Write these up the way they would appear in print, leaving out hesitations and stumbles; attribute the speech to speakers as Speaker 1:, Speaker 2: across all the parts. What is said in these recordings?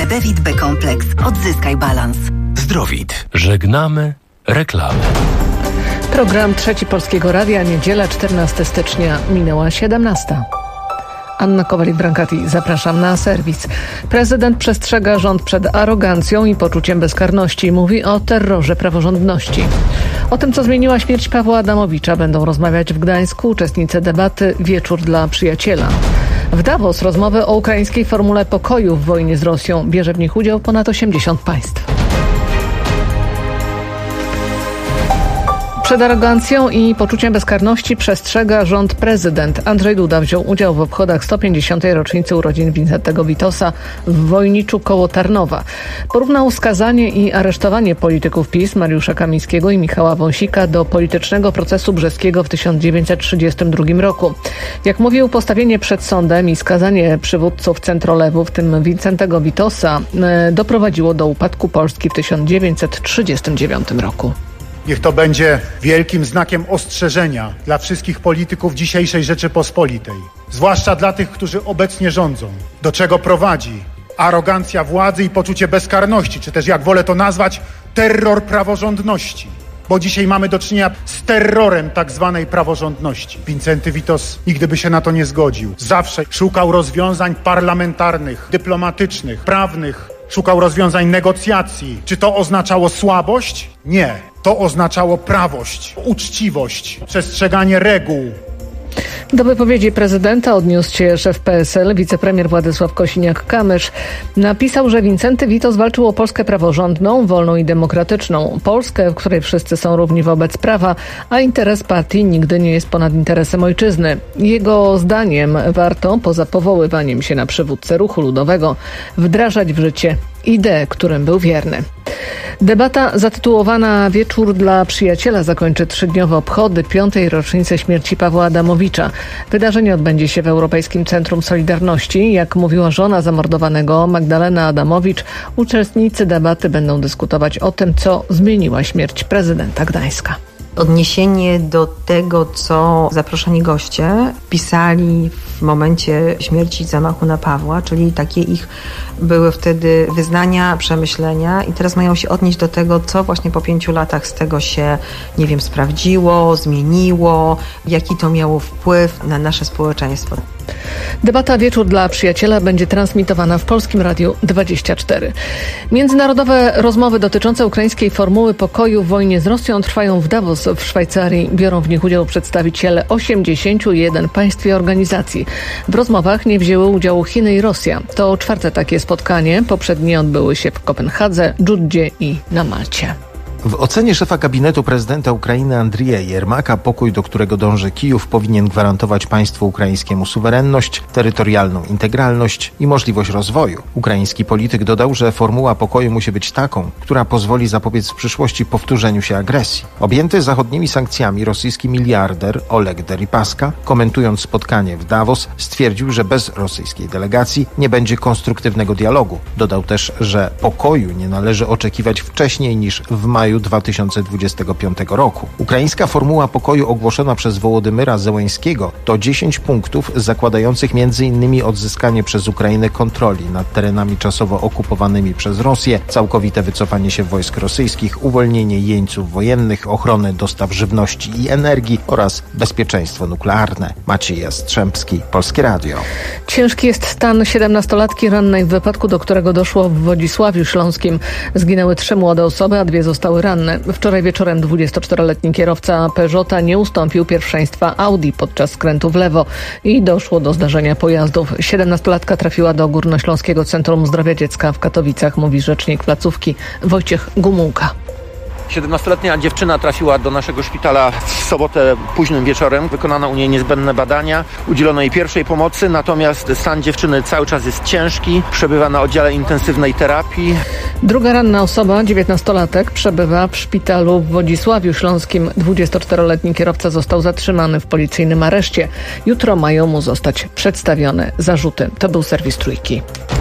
Speaker 1: Medevit B-kompleks. Odzyskaj balans.
Speaker 2: Zdrowit. Żegnamy reklamy.
Speaker 3: Program Trzeci Polskiego Radia, niedziela 14 stycznia, minęła 17. Anna Kowalik-Brankati, zapraszam na serwis. Prezydent przestrzega rząd przed arogancją i poczuciem bezkarności. Mówi o terrorze praworządności. O tym, co zmieniła śmierć Pawła Adamowicza, będą rozmawiać w Gdańsku uczestnicy debaty Wieczór dla przyjaciela. W Davos rozmowy o ukraińskiej formule pokoju w wojnie z Rosją. Bierze w nich udział ponad 80 państw. Przed arogancją i poczuciem bezkarności przestrzega rząd prezydent. Andrzej Duda wziął udział w obchodach 150. rocznicy urodzin Wincentego Witosa w Wojniczu koło Tarnowa. Porównał skazanie i aresztowanie polityków PiS Mariusza Kamińskiego i Michała Wąsika do politycznego procesu brzeskiego w 1932 roku. Jak mówił, postawienie przed sądem i skazanie przywódców centrolewu, w tym Wincentego Witosa, doprowadziło do upadku Polski w 1939 roku.
Speaker 4: Niech to będzie wielkim znakiem ostrzeżenia dla wszystkich polityków dzisiejszej Rzeczypospolitej, zwłaszcza dla tych, którzy obecnie rządzą. Do czego prowadzi arogancja władzy i poczucie bezkarności, czy też, jak wolę to nazwać, terror praworządności. Bo dzisiaj mamy do czynienia z terrorem tak zwanej praworządności. Wincenty Witos nigdy by się na to nie zgodził. Zawsze szukał rozwiązań parlamentarnych, dyplomatycznych, prawnych. Szukał rozwiązań negocjacji. Czy to oznaczało słabość? Nie. To oznaczało prawość, uczciwość, przestrzeganie reguł.
Speaker 3: Do wypowiedzi prezydenta odniósł się szef PSL, wicepremier Władysław Kosiniak-Kamysz. Napisał, że Wincenty Witos walczył o Polskę praworządną, wolną i demokratyczną. Polskę, w której wszyscy są równi wobec prawa, a interes partii nigdy nie jest ponad interesem ojczyzny. Jego zdaniem warto, poza powoływaniem się na przywódcę ruchu ludowego, wdrażać w życie idee, którym był wierny. Debata zatytułowana Wieczór dla przyjaciela zakończy 3-dniowe obchody 5. rocznicy śmierci Pawła Adamowicza. Wydarzenie odbędzie się w Europejskim Centrum Solidarności. Jak mówiła żona zamordowanego, Magdalena Adamowicz, uczestnicy debaty będą dyskutować o tym, co zmieniła śmierć prezydenta Gdańska.
Speaker 5: Odniesienie do tego, co zaproszeni goście pisali w momencie śmierci, zamachu na Pawła, czyli takie ich były wtedy wyznania, przemyślenia i teraz mają się odnieść do tego, co właśnie po 5 latach z tego się, sprawdziło, zmieniło, jaki to miało wpływ na nasze społeczeństwo.
Speaker 3: Debata Wieczór dla przyjaciela będzie transmitowana w Polskim Radiu 24. Międzynarodowe rozmowy dotyczące ukraińskiej formuły pokoju w wojnie z Rosją trwają w Davos w Szwajcarii. Biorą w nich udział przedstawiciele 81 państw i organizacji. W rozmowach nie wzięły udziału Chiny i Rosja. To 4. takie spotkanie. Poprzednie odbyły się w Kopenhadze, Dżudzie i na Malcie.
Speaker 6: W ocenie szefa gabinetu prezydenta Ukrainy Andrija Jermaka pokój, do którego dąży Kijów, powinien gwarantować państwu ukraińskiemu suwerenność, terytorialną integralność i możliwość rozwoju. Ukraiński polityk dodał, że formuła pokoju musi być taką, która pozwoli zapobiec w przyszłości powtórzeniu się agresji. Objęty zachodnimi sankcjami rosyjski miliarder Oleg Deripaska, komentując spotkanie w Davos, stwierdził, że bez rosyjskiej delegacji nie będzie konstruktywnego dialogu. Dodał też, że pokoju nie należy oczekiwać wcześniej niż w maju 2025 roku. Ukraińska formuła pokoju ogłoszona przez Wołodymyra Zełenskiego to 10 punktów zakładających m.in. odzyskanie przez Ukrainę kontroli nad terenami czasowo okupowanymi przez Rosję, całkowite wycofanie się wojsk rosyjskich, uwolnienie jeńców wojennych, ochronę dostaw żywności i energii oraz bezpieczeństwo nuklearne. Maciej Jastrzębski, Polskie Radio.
Speaker 3: Ciężki jest stan 17-latki rannej w wypadku, do którego doszło w Wodzisławiu Śląskim. Zginęły 3 młode osoby, a 2 zostały ranne. Wczoraj wieczorem 24-letni kierowca Peugeota nie ustąpił pierwszeństwa Audi podczas skrętu w lewo i doszło do zdarzenia pojazdów. 17-latka trafiła do Górnośląskiego Centrum Zdrowia Dziecka w Katowicach, mówi rzecznik placówki Wojciech Gumułka.
Speaker 7: 17-letnia dziewczyna trafiła do naszego szpitala w sobotę późnym wieczorem. Wykonano u niej niezbędne badania, udzielono jej pierwszej pomocy, natomiast stan dziewczyny cały czas jest ciężki, przebywa na oddziale intensywnej terapii.
Speaker 3: Druga ranna osoba, 19-latek, przebywa w szpitalu w Wodzisławiu Śląskim. 24-letni kierowca został zatrzymany w policyjnym areszcie. Jutro mają mu zostać przedstawione zarzuty. To był serwis Trójki.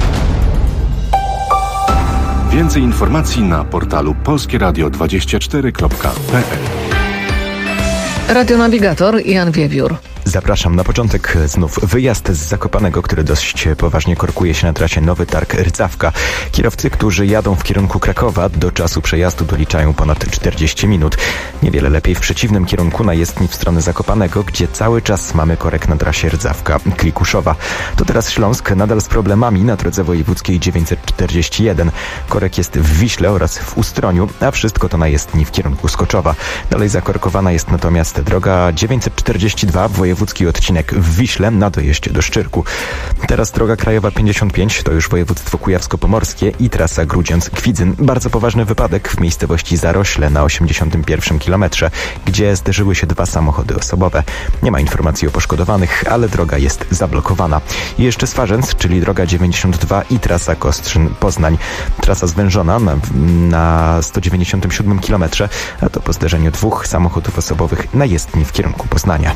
Speaker 2: Więcej informacji na portalu polskieradio24.pl.
Speaker 3: Radionawigator Jan Wiewiór.
Speaker 8: Zapraszam. Na początek znów wyjazd z Zakopanego, który dość poważnie korkuje się na trasie Nowy Targ-Rdzawka. Kierowcy, którzy jadą w kierunku Krakowa, do czasu przejazdu doliczają ponad 40 minut. Niewiele lepiej w przeciwnym kierunku na jezdni w stronę Zakopanego, gdzie cały czas mamy korek na trasie Rdzawka-Klikuszowa. To teraz Śląsk, nadal z problemami na drodze wojewódzkiej 941. Korek jest w Wiśle oraz w Ustroniu, a wszystko to na jezdni w kierunku Skoczowa. Dalej zakorkowana jest natomiast droga 942, wojewódzki odcinek w Wiśle na dojeździe do Szczyrku. Teraz droga krajowa 55, to już województwo kujawsko-pomorskie i trasa Grudziądz-Kwidzyn. Bardzo poważny wypadek w miejscowości Zarośle na 81 kilometrze, gdzie zderzyły się dwa samochody osobowe. Nie ma informacji o poszkodowanych, ale droga jest zablokowana. I jeszcze Swarzędz, czyli droga 92 i trasa Kostrzyn-Poznań. Trasa zwężona na 197 kilometrze, a to po zderzeniu dwóch samochodów osobowych na jezdni w kierunku Poznania.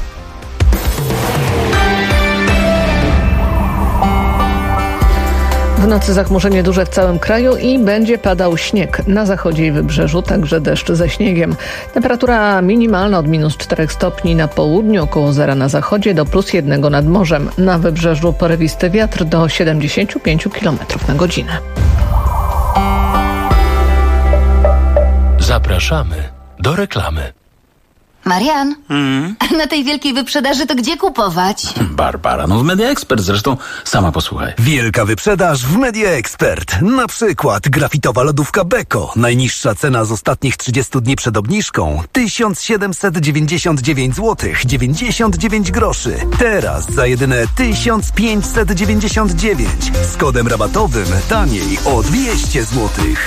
Speaker 3: W nocy zachmurzenie duże w całym kraju i będzie padał śnieg. Na zachodzie i wybrzeżu także deszcz ze śniegiem. Temperatura minimalna od -4 stopni na południu, około zera na zachodzie do +1 nad morzem. Na wybrzeżu porywisty wiatr do 75 km na godzinę.
Speaker 2: Zapraszamy do reklamy.
Speaker 1: Marian, a na tej wielkiej wyprzedaży to gdzie kupować?
Speaker 9: Barbara, w Media Expert, zresztą sama posłuchaj.
Speaker 10: Wielka wyprzedaż w Media Expert. Na przykład grafitowa lodówka Beko. Najniższa cena z ostatnich 30 dni przed obniżką 1799 zł 99 groszy. Teraz za jedyne 1599. Z kodem rabatowym taniej o 200 zł.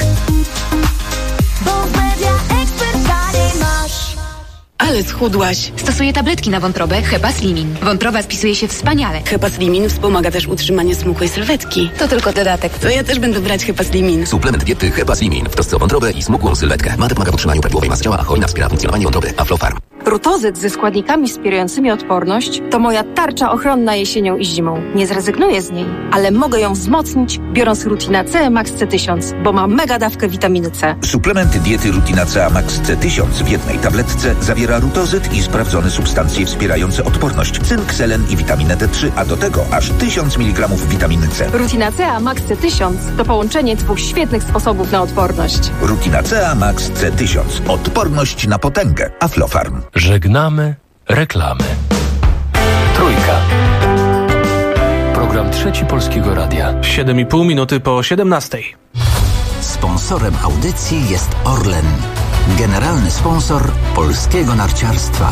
Speaker 11: Bo w Media Expert taniej masz. Ale schudłaś.
Speaker 12: Stosuję tabletki na wątrobę Hepaslimin. Wątroba spisuje się wspaniale.
Speaker 11: Hepaslimin wspomaga też utrzymanie smukłej sylwetki.
Speaker 12: To tylko dodatek.
Speaker 11: To ja też będę brać Hepaslimin.
Speaker 13: Suplement diety Hepaslimin w trosce o wątrobę i smukłą sylwetkę. Mate pomaga w utrzymaniu prawidłowej masy ciała, a cholina wspiera funkcjonowanie wątroby. Aflofarm.
Speaker 14: Rutozyt ze składnikami wspierającymi odporność to moja tarcza ochronna jesienią i zimą. Nie zrezygnuję z niej, ale mogę ją wzmocnić, biorąc Rutina C Max C1000, bo ma mega dawkę witaminy C.
Speaker 15: Suplement diety Rutina C Max C1000 w jednej tabletce zawiera rutozyt i sprawdzone substancje wspierające odporność, cynk, selen i witaminę D3, a do tego aż 1000 mg witaminy C.
Speaker 14: Rutina C Max C1000 to połączenie dwóch świetnych sposobów na odporność.
Speaker 15: Rutina C Max C1000. Odporność na potęgę. Aflofarm.
Speaker 2: Żegnamy reklamy. Trójka. Program Trzeci Polskiego Radia.
Speaker 16: 7,5 minuty po 17.
Speaker 17: Sponsorem audycji jest Orlen, generalny sponsor polskiego narciarstwa.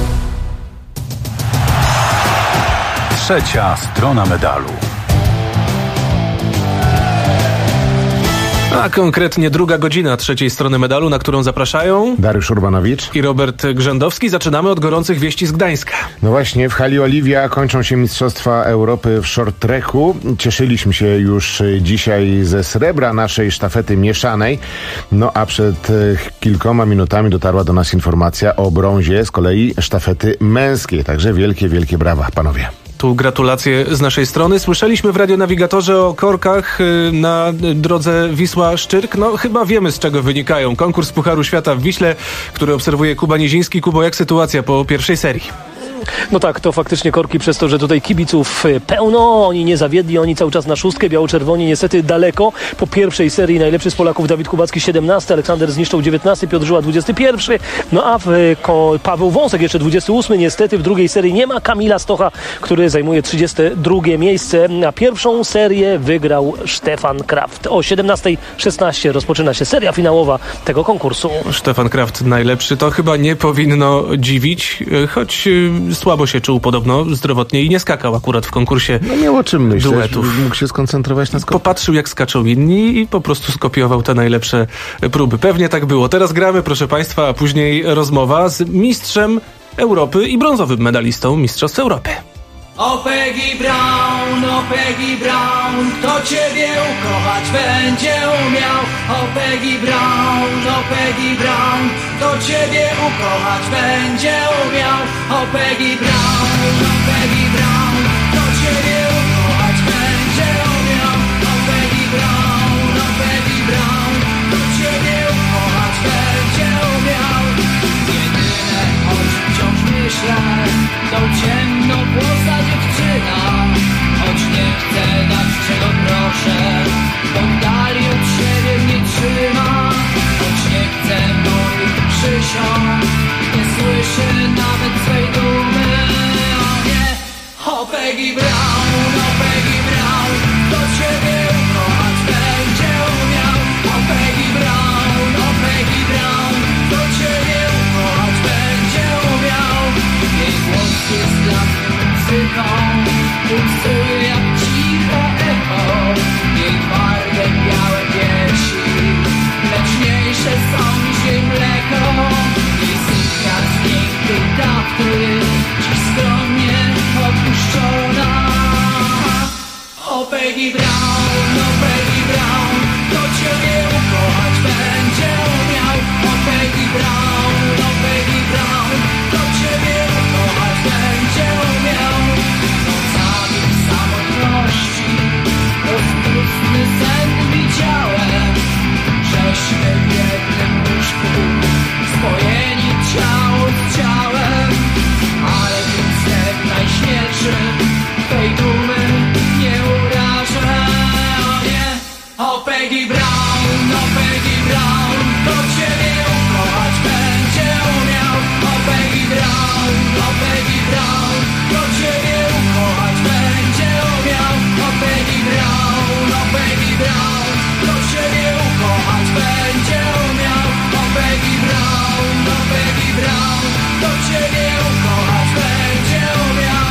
Speaker 2: Trzecia strona medalu.
Speaker 16: A konkretnie druga godzina trzeciej strony medalu, na którą zapraszają
Speaker 18: Dariusz Urbanowicz
Speaker 16: i Robert Grzędowski. Zaczynamy od gorących wieści z Gdańska.
Speaker 18: No właśnie, w hali Oliwia kończą się Mistrzostwa Europy w short tracku. Cieszyliśmy się już dzisiaj ze srebra naszej sztafety mieszanej. No a przed kilkoma minutami dotarła do nas informacja o brązie z kolei sztafety męskiej. Także wielkie, wielkie brawa, panowie.
Speaker 16: Tu gratulacje z naszej strony. Słyszeliśmy w radionawigatorze o korkach na drodze Wisła-Szczyrk. No chyba wiemy, z czego wynikają. Konkurs Pucharu Świata w Wiśle, który obserwuje Kuba Niziński. Kubo, jak sytuacja po pierwszej serii?
Speaker 19: No tak, to faktycznie korki przez to, że tutaj kibiców pełno, oni nie zawiedli, oni cały czas na szóstkę, biało-czerwoni niestety daleko. Po pierwszej serii najlepszy z Polaków Dawid Kubacki 17, Aleksander Zniszczał 19, Piotr Żyła 21, no a Paweł Wąsek jeszcze 28, niestety w drugiej serii nie ma Kamila Stocha, który zajmuje 32 miejsce. Na pierwszą serię wygrał Stefan Kraft. O 17:16 rozpoczyna się seria finałowa tego konkursu.
Speaker 16: Stefan Kraft najlepszy, to chyba nie powinno dziwić, choć słabo się czuł podobno zdrowotnie i nie skakał akurat w konkursie.
Speaker 18: No miał o czym myśleć,
Speaker 16: duetów.
Speaker 18: Mógł się skoncentrować na skoku.
Speaker 16: Popatrzył, jak skaczą inni i po prostu skopiował te najlepsze próby. Pewnie tak było. Teraz gramy, proszę Państwa, a później rozmowa z mistrzem Europy i brązowym medalistą Mistrzostw Europy.
Speaker 20: O Peggy Brown, kto Ciebie ukochać będzie umiał. O Peggy Brown, kto Ciebie ukochać będzie umiał. O Peggy Brown, kto Ciebie ukochać będzie umiał. O Peggy Brown, kto Ciebie ukochać będzie umiał. Jedyne, o czym wciąż myślę, to to ciemnowłosa dziewczyna, choć nie chcę dać czego proszę, bo w dali od siebie mnie trzyma, choć nie chcę moich przysiąg, nie słyszy nawet swej dumy. O nie, o Peggy Brown, o Peggy Brown, do ciebie ukochać będzie umiał. O Peggy Brown, o Peggy Brown, do ciebie ukochać będzie umiał. Jej głos jest dla mnie muzyką, pulsuje jak ciche echo. Jej twarde białe piersi, mleczniejsze są niż jej mleko. Jej suknia z pięknej tafty, dziś skromnie opuszczona. O Peggy Brown, o Peggy Brown, do ciebie ukochać będzie umiał. O Peggy Brown, o Peggy Brown, do ciebie ukochać będzie umiał. Nocami w samotności rozpustny sen widziałem, żeśmy w jednym łóżku spojeni ciało z ciałem, ale tym snem najśmielszym tej dumy nie urażę. O nie, o Peggy Brown, o Peggy Brown, do ciebie ukochać będzie umiał. O Peggy Brown, o Peggy Brown, do ciebie ukochać będzie umiał. O Peggy Brown, o Peggy Brown, do ciebie ukochać będzie umiał. O Peggy Brown, o Peggy Brown, do ciebie ukochać będzie umiał.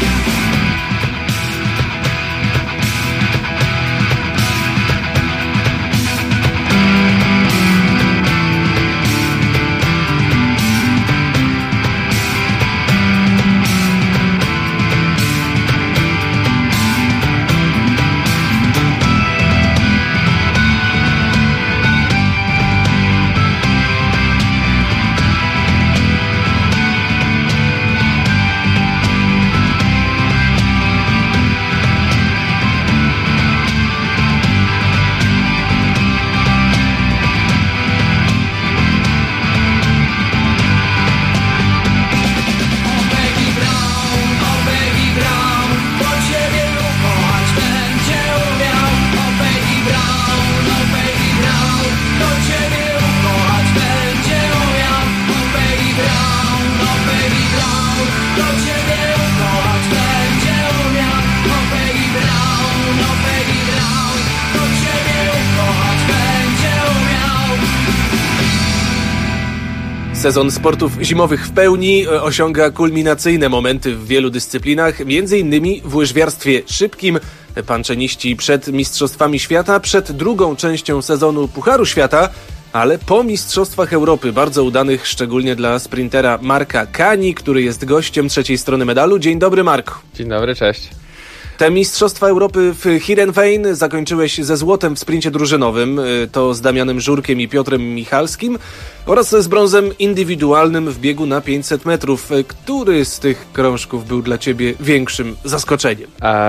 Speaker 16: Sezon sportów zimowych w pełni osiąga kulminacyjne momenty w wielu dyscyplinach, m.in. w łyżwiarstwie szybkim. Panczeniści przed Mistrzostwami Świata, przed drugą częścią sezonu Pucharu Świata, ale po Mistrzostwach Europy, bardzo udanych szczególnie dla sprintera Marka Kani, który jest gościem trzeciej strony medalu. Dzień dobry, Marku.
Speaker 21: Dzień dobry, cześć.
Speaker 16: Te Mistrzostwa Europy w Heerenveen zakończyłeś ze złotem w sprincie drużynowym, to z Damianem Żurkiem i Piotrem Michalskim, oraz z brązem indywidualnym w biegu na 500 metrów. Który z tych krążków był dla ciebie większym zaskoczeniem?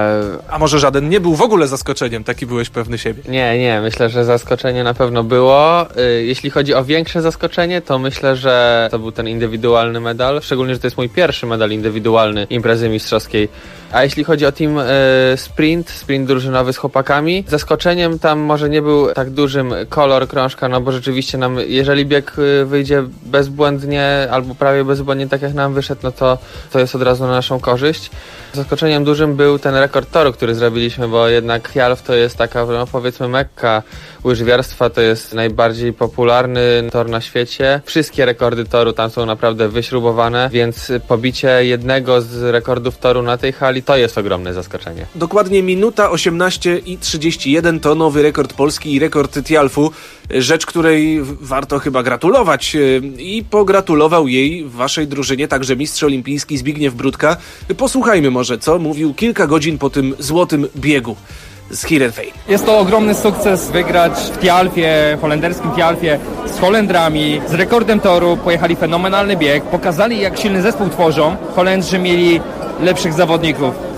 Speaker 16: A może żaden nie był w ogóle zaskoczeniem? Taki byłeś pewny siebie?
Speaker 21: Nie. Myślę, że zaskoczenie na pewno było. Jeśli chodzi o większe zaskoczenie, to myślę, że to był ten indywidualny medal. Szczególnie, że to jest mój pierwszy medal indywidualny imprezy mistrzowskiej. A jeśli chodzi o team sprint drużynowy z chłopakami, zaskoczeniem tam może nie był tak dużym kolor krążka, no bo rzeczywiście nam, jeżeli bieg wyjdzie bezbłędnie albo prawie bezbłędnie, tak jak nam wyszedł, no to jest od razu na naszą korzyść. Zaskoczeniem dużym był ten rekord toru, który zrobiliśmy, bo jednak Hjalf to jest taka, no powiedzmy, mekka łyżwiarstwa, to jest najbardziej popularny tor na świecie. Wszystkie rekordy toru tam są naprawdę wyśrubowane, więc pobicie jednego z rekordów toru na tej hali to jest ogromne zaskoczenie.
Speaker 16: Dokładnie minuta 18:31 to nowy rekord polski i rekord Hjalfu. Rzecz, której warto chyba gratulować i pogratulował jej w waszej drużynie także mistrz olimpijski Zbigniew Brudka. Posłuchajmy może, co mówił kilka godzin po tym złotym biegu z Heerenveen.
Speaker 22: Jest to ogromny sukces wygrać w Hjalfie, holenderskim Hjalfie z Holendrami, z rekordem toru. Pojechali fenomenalny bieg, pokazali jak silny zespół tworzą. Holendrzy mieli lepszych zawodników.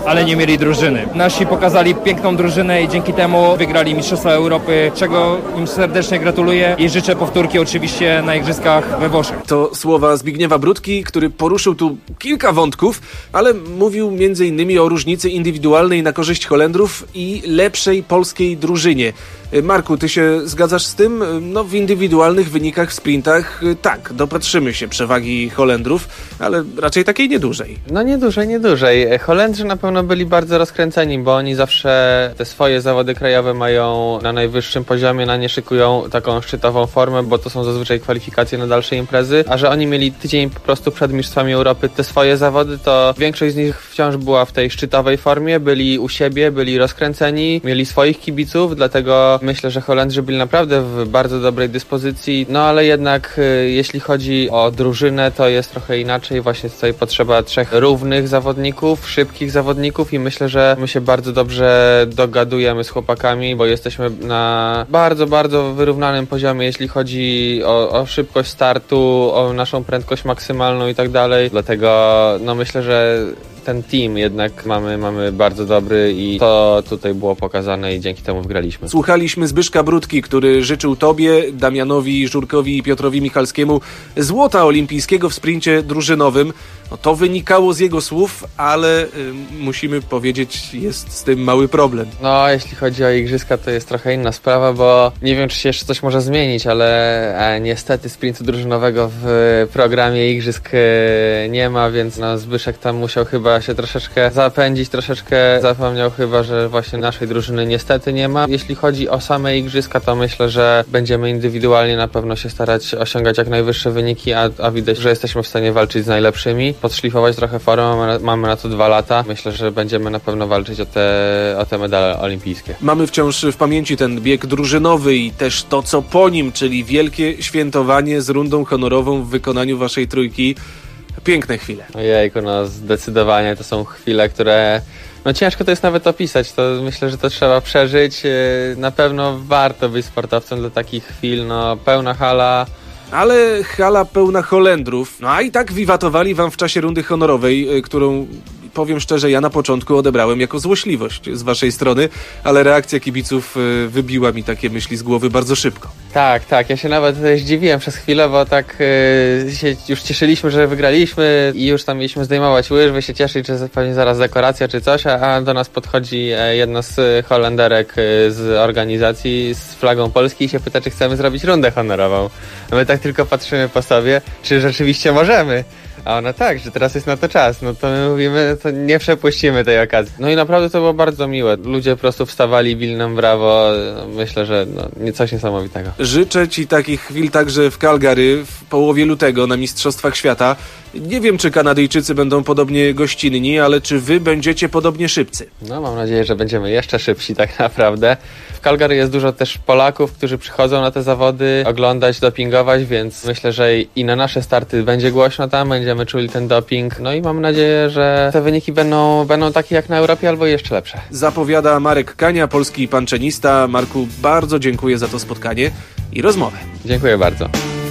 Speaker 22: ale nie mieli drużyny. Nasi pokazali piękną drużynę i dzięki temu wygrali Mistrzostwa Europy, czego im serdecznie gratuluję i życzę powtórki oczywiście na Igrzyskach we Włoszech.
Speaker 16: To słowa Zbigniewa Brudki, który poruszył tu kilka wątków, ale mówił m.in. o różnicy indywidualnej na korzyść Holendrów i lepszej polskiej drużynie. Marku, ty się zgadzasz z tym? No, w indywidualnych wynikach w sprintach tak, dopatrzymy się przewagi Holendrów, ale raczej takiej niedużej.
Speaker 21: No nie dłużej. Holendrzy na pewno byli bardzo rozkręceni, bo oni zawsze te swoje zawody krajowe mają na najwyższym poziomie, na nie szykują taką szczytową formę, bo to są zazwyczaj kwalifikacje na dalsze imprezy, a że oni mieli tydzień po prostu przed Mistrzostwami Europy te swoje zawody, to większość z nich wciąż była w tej szczytowej formie, byli u siebie, byli rozkręceni, mieli swoich kibiców, dlatego myślę, że Holendrzy byli naprawdę w bardzo dobrej dyspozycji, no ale jednak jeśli chodzi o drużynę, to jest trochę inaczej, właśnie tutaj potrzeba 3 równych zawodników, szybkich zawodników i myślę, że my się bardzo dobrze dogadujemy z chłopakami, bo jesteśmy na bardzo, bardzo wyrównanym poziomie, jeśli chodzi o szybkość startu, o naszą prędkość maksymalną i tak dalej, dlatego no myślę, że ten team jednak mamy bardzo dobry i to tutaj było pokazane i dzięki temu wygraliśmy.
Speaker 16: Słuchaliśmy Zbyszka Brudki, który życzył tobie, Damianowi Żurkowi i Piotrowi Michalskiemu złota olimpijskiego w sprincie drużynowym. No to wynikało z jego słów, ale musimy powiedzieć, jest z tym mały problem.
Speaker 21: No, jeśli chodzi o igrzyska, to jest trochę inna sprawa, bo nie wiem, czy się jeszcze coś może zmienić, ale niestety sprintu drużynowego w programie igrzysk nie ma, więc no, Zbyszek tam musiał chyba się troszeczkę zapędzić, troszeczkę zapomniał chyba, że właśnie naszej drużyny niestety nie ma. Jeśli chodzi o same igrzyska, to myślę, że będziemy indywidualnie na pewno się starać osiągać jak najwyższe wyniki, a widać, że jesteśmy w stanie walczyć z najlepszymi. Podszlifować trochę formę, mamy na to 2 lata. Myślę, że będziemy na pewno walczyć o te medale olimpijskie.
Speaker 16: Mamy wciąż w pamięci ten bieg drużynowy i też to, co po nim, czyli wielkie świętowanie z rundą honorową w wykonaniu waszej trójki. Piękne chwile.
Speaker 21: Ojejku, no zdecydowanie to są chwile, które no ciężko to jest nawet opisać, to myślę, że to trzeba przeżyć. Na pewno warto być sportowcem dla takich chwil, no pełna hala.
Speaker 16: Ale hala pełna Holendrów, no a i tak wiwatowali wam w czasie rundy honorowej, którą powiem szczerze, ja na początku odebrałem jako złośliwość z waszej strony, ale reakcja kibiców wybiła mi takie myśli z głowy bardzo szybko.
Speaker 21: Tak, ja się nawet zdziwiłem przez chwilę, bo tak się już cieszyliśmy, że wygraliśmy i już tam mieliśmy zdejmować łyżwy, się cieszyć, że pewnie zaraz dekoracja czy coś, a do nas podchodzi jedna z Holenderek z organizacji z flagą Polski i się pyta, czy chcemy zrobić rundę honorową. My tak tylko patrzymy po sobie, czy rzeczywiście możemy. A ona tak, że teraz jest na to czas. No to my mówimy, to nie przepuścimy tej okazji. No i naprawdę to było bardzo miłe. Ludzie po prostu wstawali, bili nam brawo. Myślę, że coś niesamowitego.
Speaker 16: Życzę ci takich chwil także w Calgary w połowie lutego na Mistrzostwach Świata. Nie wiem, czy Kanadyjczycy będą podobnie gościnni, ale czy wy będziecie podobnie szybcy?
Speaker 21: No mam nadzieję, że będziemy jeszcze szybsi tak naprawdę. W Calgary jest dużo też Polaków, którzy przychodzą na te zawody oglądać, dopingować, więc myślę, że i na nasze starty będzie głośno tam, będziemy czuli ten doping. No i mam nadzieję, że te wyniki będą takie jak na Europie albo jeszcze lepsze.
Speaker 16: Zapowiada Marek Kania, polski panczenista. Marku, bardzo dziękuję za to spotkanie i rozmowę.
Speaker 21: Dziękuję bardzo.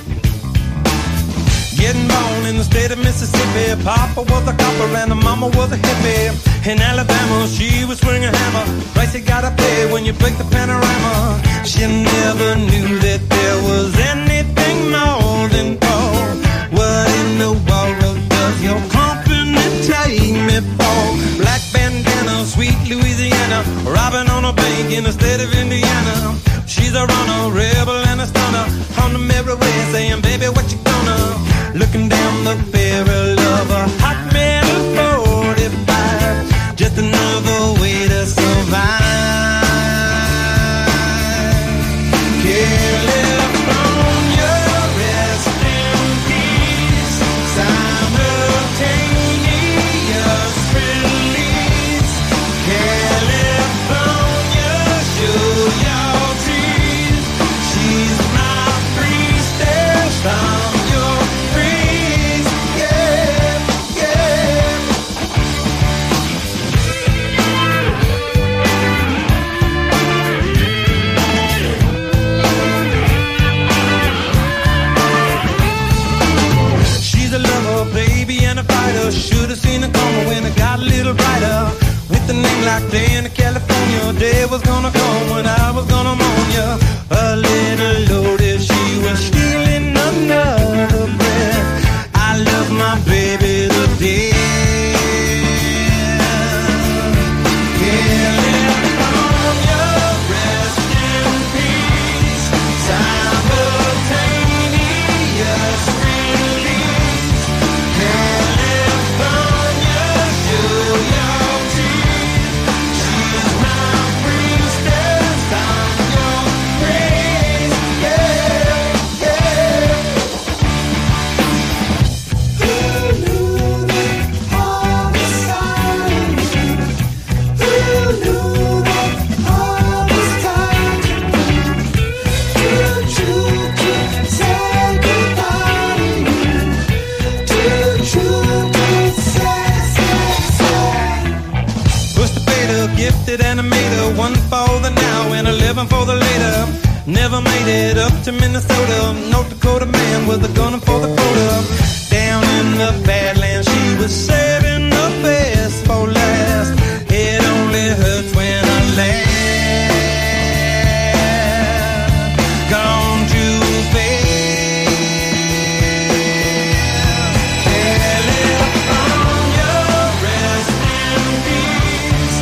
Speaker 4: Getting born in the state of Mississippi. Papa was a copper and the mama was a hippie. In Alabama, she was swinging a hammer. Price you gotta pay when you break the panorama. She never knew that there was anything more than gold. What in the world does your company take me for? Black bandana, sweet Louisiana. Robbing on a bank in the state of Indiana. She's a runner, rebel and a stunner. On the merry way saying, baby, what you gonna? Looking down the barrel of a hot metal 45. Just another way to survive. California, rest in peace. Simultaneous release. California, show your teeth. She's my priestess. I'm your priest. never made it up to Minnesota. North Dakota man with a gun for the quota. Down in the Badlands, she was saving the best for last. It only hurts when I laugh. Gone too fast. California, rest in peace.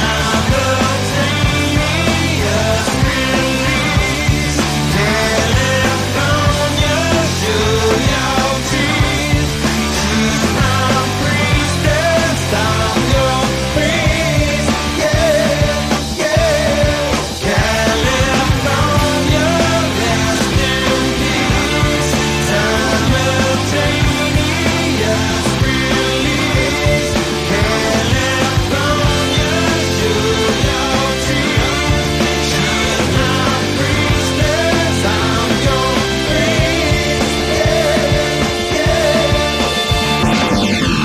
Speaker 4: Simultaneous release. California, show your teeth. She's my priestess, stop your praise. Yeah, yeah. California, rest in peace. Simultaneous release. California, show your teeth. She's my priestess, I'm your praise. Yeah, yeah.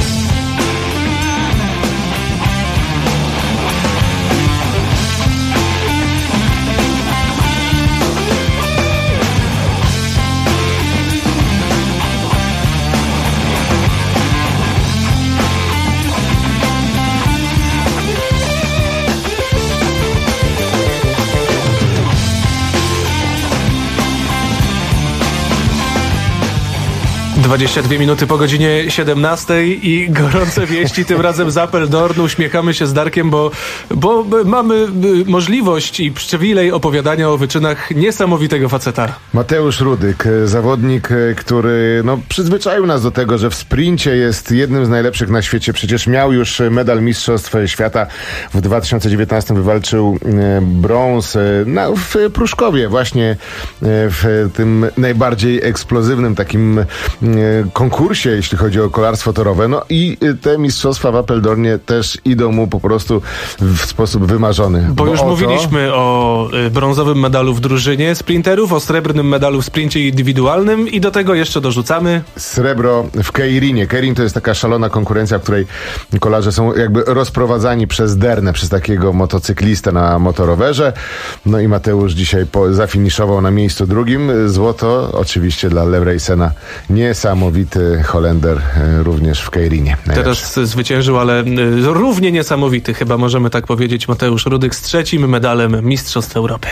Speaker 16: 22 minuty po godzinie 17 i gorące wieści, tym razem z Apeldoornu. Uśmiechamy się z Darkiem, bo mamy możliwość i przywilej opowiadania o wyczynach niesamowitego faceta.
Speaker 18: Mateusz Rudyk, zawodnik, który przyzwyczaił nas do tego, że w sprincie jest jednym z najlepszych na świecie. Przecież miał już medal Mistrzostw Świata. W 2019 wywalczył brąz w Pruszkowie, właśnie w tym najbardziej eksplozywnym takim konkursie, jeśli chodzi o kolarstwo torowe. No i te mistrzostwa w Apeldoornie też idą mu po prostu w sposób wymarzony.
Speaker 16: Bo już mówiliśmy o brązowym medalu w drużynie sprinterów, o srebrnym medalu w sprincie indywidualnym i do tego jeszcze dorzucamy
Speaker 18: srebro w Keirinie. Keirin to jest taka szalona konkurencja, w której kolarze są jakby rozprowadzani przez dernę, przez takiego motocyklistę na motorowerze. No i Mateusz dzisiaj zafiniszował na miejscu drugim. Złoto oczywiście dla Levreysena. Niesamowity Holender również w Keirinie.
Speaker 16: Teraz zwyciężył, ale równie niesamowity, chyba możemy tak powiedzieć, Mateusz Rudyk z trzecim medalem Mistrzostw Europy.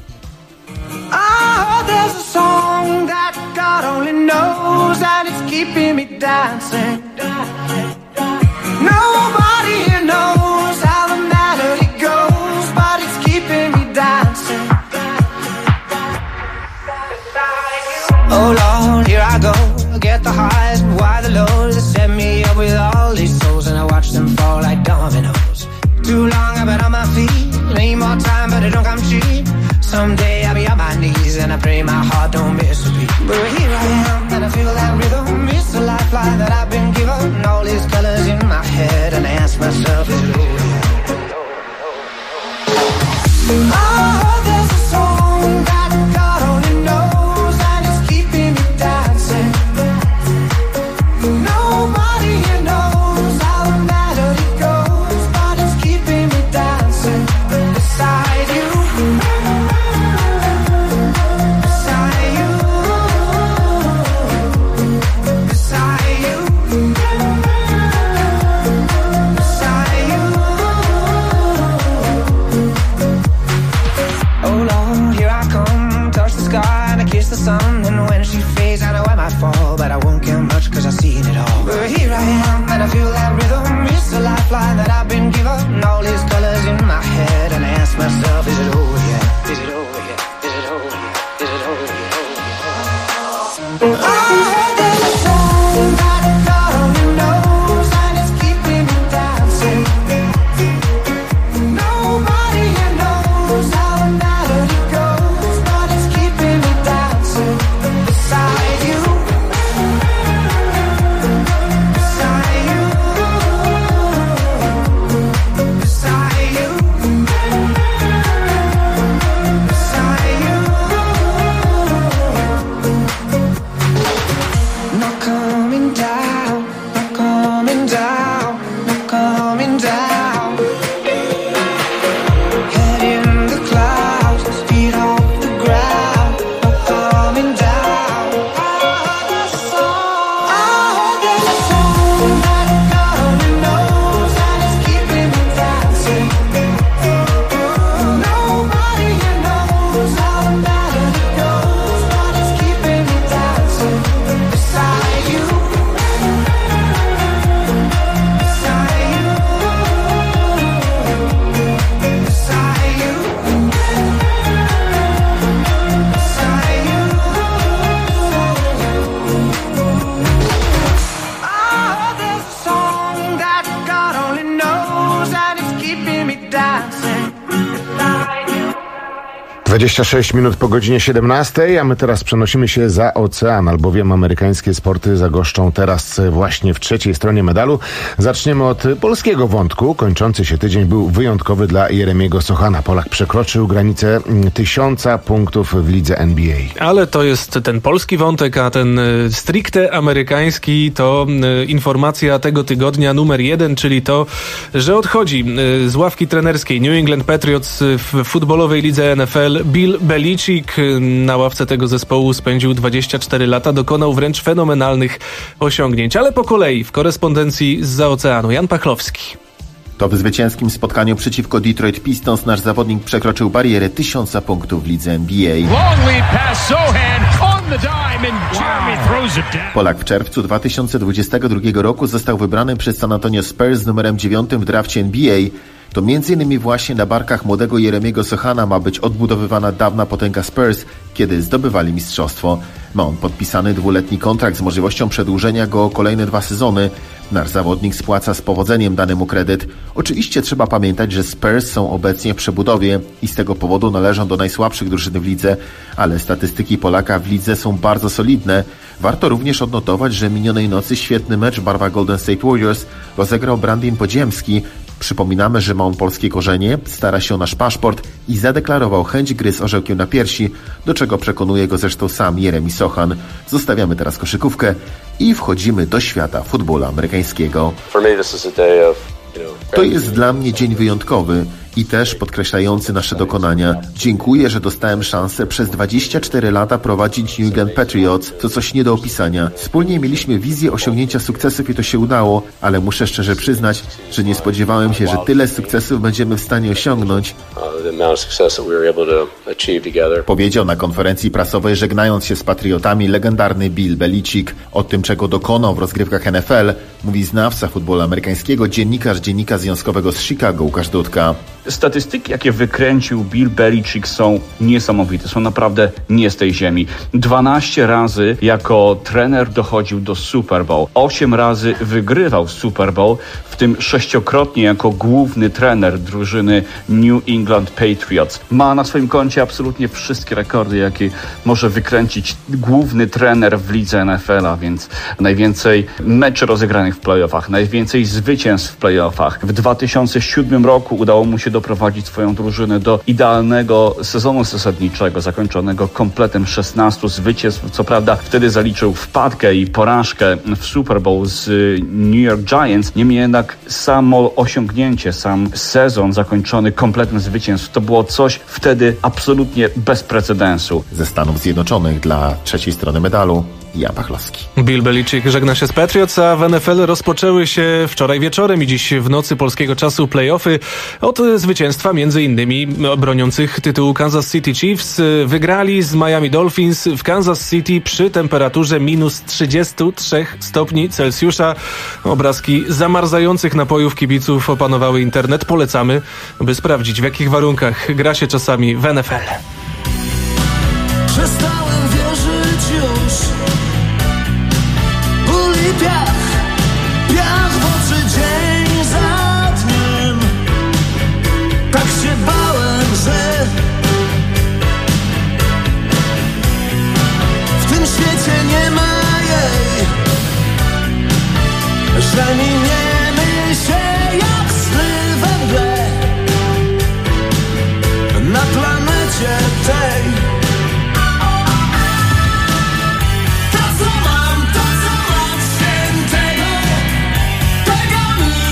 Speaker 20: Oh Lord, here I go, get the highs, but why the lows? They set me up with all these souls and I watch them fall like dominoes. Too long I've been on my feet, need more time but I don't come cheap. Someday I'll be on my knees and I pray my heart don't miss a beat. But here I am and I feel that rhythm, it's a lifeline that I've been given. All these colors in my head and I ask myself, is it over yet? Oh, there's a song that God only knows. But I won't care much cause I've seen it all. But here I am and I feel that rhythm. It's a lifeline that I've been given. All these colors in my head and I ask myself, is it over yet? Is it over yet? Is it over yet? Is it over yet? Oh, there's a song that God only knows and it's keeping me dancing. Nobody here knows how the melody goes, but it's keeping me dancing beside you.
Speaker 18: 26 minut po godzinie 17, a my teraz przenosimy się za ocean, albowiem amerykańskie sporty zagoszczą teraz właśnie w trzeciej stronie medalu. Zaczniemy od polskiego wątku. Kończący się tydzień był wyjątkowy dla Jeremiego Sochana. Polak przekroczył granicę 1000 punktów w lidze NBA.
Speaker 16: Ale to jest ten polski wątek, a ten stricte amerykański to informacja tego tygodnia numer 1, czyli to, że odchodzi z ławki trenerskiej New England Patriots w futbolowej lidze NFL Bill Belichick. Na ławce tego zespołu spędził 24 lata, dokonał wręcz fenomenalnych osiągnięć. Ale po kolei w korespondencji zza oceanu Jan Pachlowski.
Speaker 7: To w zwycięskim spotkaniu przeciwko Detroit Pistons nasz zawodnik przekroczył barierę 1000 punktów w lidze NBA. Polak w czerwcu 2022 roku został wybrany przez San Antonio Spurs z numerem 9 w drafcie NBA. To m.in. właśnie na barkach młodego Jeremiego Sochana ma być odbudowywana dawna potęga Spurs, kiedy zdobywali mistrzostwo. Ma on podpisany 2-letni kontrakt z możliwością przedłużenia go o kolejne 2 sezony. Nasz zawodnik spłaca z powodzeniem dany mu kredyt. Oczywiście trzeba pamiętać, że Spurs są obecnie w przebudowie i z tego powodu należą do najsłabszych drużyn w lidze, ale statystyki Polaka w lidze są bardzo solidne. Warto również odnotować, że minionej nocy świetny mecz w barwach Golden State Warriors rozegrał Brandin Podziemski. Przypominamy, że ma on polskie korzenie, stara się o nasz paszport i zadeklarował chęć gry z orzełkiem na piersi, do czego przekonuje go zresztą sam Jeremi Sochan. Zostawiamy teraz koszykówkę i wchodzimy do świata futbolu amerykańskiego. To jest dla mnie dzień wyjątkowy i też podkreślający nasze dokonania. Dziękuję, że dostałem szansę przez 24 lata prowadzić New England Patriots. To coś nie do opisania. Wspólnie mieliśmy wizję osiągnięcia sukcesów i to się udało, ale muszę szczerze przyznać, że nie spodziewałem się, że tyle sukcesów będziemy w stanie osiągnąć. Powiedział na konferencji prasowej, żegnając się z Patriotami, legendarny Bill Belichick. O tym, czego dokonał w rozgrywkach NFL, mówi znawca futbolu amerykańskiego, dziennikarz Dziennika Związkowego z Chicago, Łukasz Dudka.
Speaker 5: Statystyki, jakie wykręcił Bill Belichick, są niesamowite, są naprawdę nie z tej ziemi. 12 razy jako trener dochodził do Super Bowl, 8 razy wygrywał Super Bowl, w tym 6-krotnie jako główny trener drużyny New England Patriots. Ma na swoim koncie absolutnie wszystkie rekordy, jakie może wykręcić główny trener w lidze NFL-a, więc najwięcej meczy rozegranych w playoffach, najwięcej zwycięstw w playoffach. W 2007 roku udało mu się doprowadzić swoją drużynę do idealnego sezonu zasadniczego, zakończonego kompletem 16 zwycięstw. Co prawda wtedy zaliczył wpadkę i porażkę w Super Bowl z New York Giants. Niemniej jednak samo osiągnięcie, sam sezon zakończony kompletem zwycięstw, to było coś wtedy absolutnie bez precedensu.
Speaker 7: Ze Stanów Zjednoczonych dla trzeciej strony medalu Jan Pachlowski.
Speaker 16: Bill Belichick żegna się z Patriots, a w NFL rozpoczęły się wczoraj wieczorem i dziś w nocy polskiego czasu play-offy od zwycięstwa między innymi broniących tytułu Kansas City Chiefs. Wygrali z Miami Dolphins w Kansas City przy temperaturze minus 33 stopni Celsjusza. Obrazki zamarzających napojów kibiców opanowały internet. Polecamy, by sprawdzić, w jakich warunkach gra się czasami w NFL.
Speaker 4: Przestałem wierzyć już. Piach w oczy dzień za dniem. Tak się bałem, że w tym świecie nie ma jej, że miniemy się jak sny we mgle na planecie tej. To co mam świętego, tego mi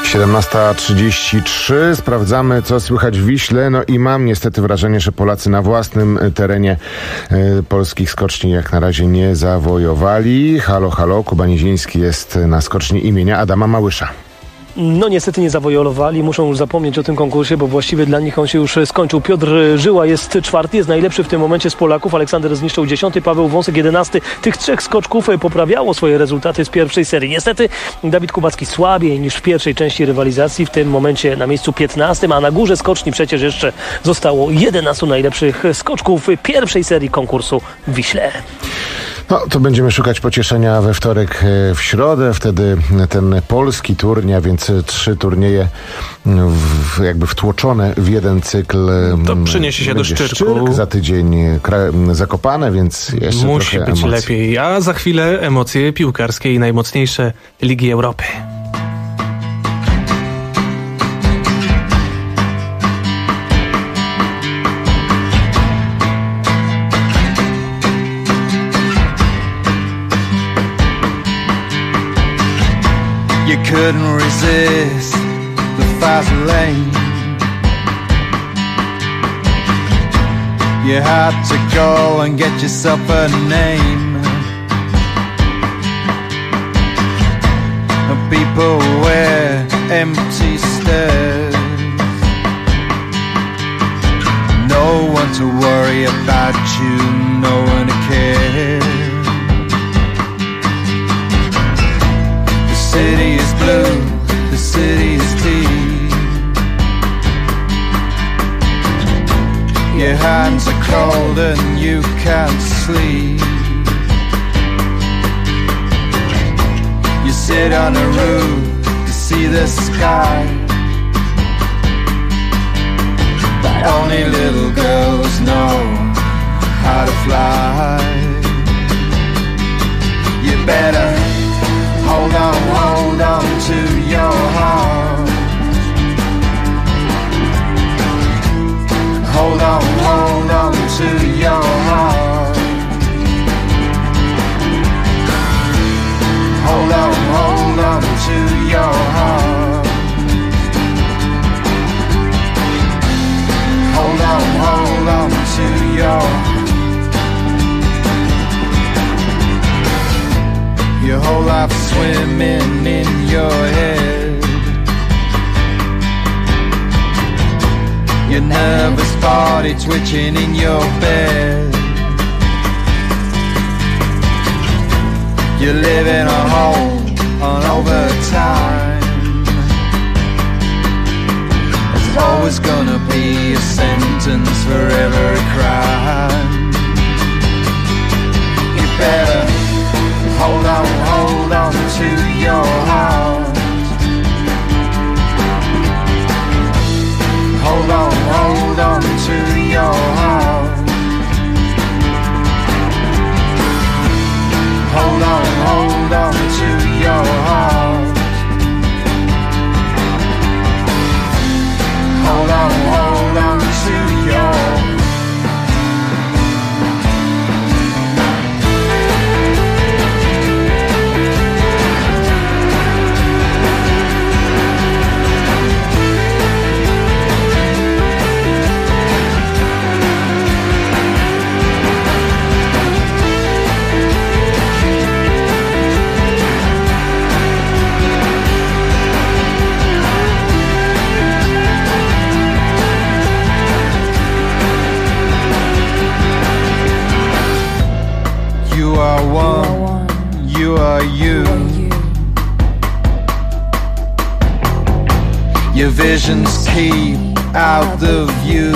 Speaker 18: 17:33. Sprawdzamy, co słychać w Wiśle. No i mam niestety wrażenie, że Polacy na własnym terenie polskich skoczni jak na razie nie zawojowali. Halo, halo. Kuba Niziński jest na skoczni imienia Adama Małysza.
Speaker 19: No niestety nie zawojowali, muszą już zapomnieć o tym konkursie, bo właściwie dla nich on się już skończył. Piotr Żyła jest 4., jest najlepszy w tym momencie z Polaków. Aleksander Zniszczał 10., Paweł Wąsek 11. Tych 3 skoczków poprawiało swoje rezultaty z pierwszej serii. Niestety Dawid Kubacki słabiej niż w pierwszej części rywalizacji, w tym momencie na miejscu 15., a na górze skoczni przecież jeszcze zostało 11 najlepszych skoczków pierwszej serii konkursu w Wiśle.
Speaker 18: No, to będziemy szukać pocieszenia we wtorek, w środę. Wtedy ten polski turniej, a więc 3 turnieje jakby wtłoczone w jeden cykl.
Speaker 16: To przyniesie się do Szczyrku.
Speaker 18: Szczyrk, za tydzień Zakopane, więc jeszcze
Speaker 16: musi
Speaker 18: trochę
Speaker 16: być
Speaker 18: emocji.
Speaker 16: lepiej. A za chwilę emocje piłkarskie i najmocniejsze Ligi Europy.
Speaker 4: You couldn't resist the fast lane. You had to go and get yourself a name. People wear empty stares. No one to worry about you, no one to care. The city is blue, the city is deep. Your hands are cold and you can't sleep. You sit on a roof to see the sky, but only little girls know how to fly. You better hold on to your heart. Hold on to your heart. Hold on to your heart. Hold on to your heart. Your whole life swimming in your head. Your nervous body twitching in your bed. You're living a hole on overtime. There's always gonna be a sentence for every crime. You better hold on to your heart. Hold on to your heart. Hold on to your heart. Hold on to your heart. You are one, you are you. Your visions keep out the view.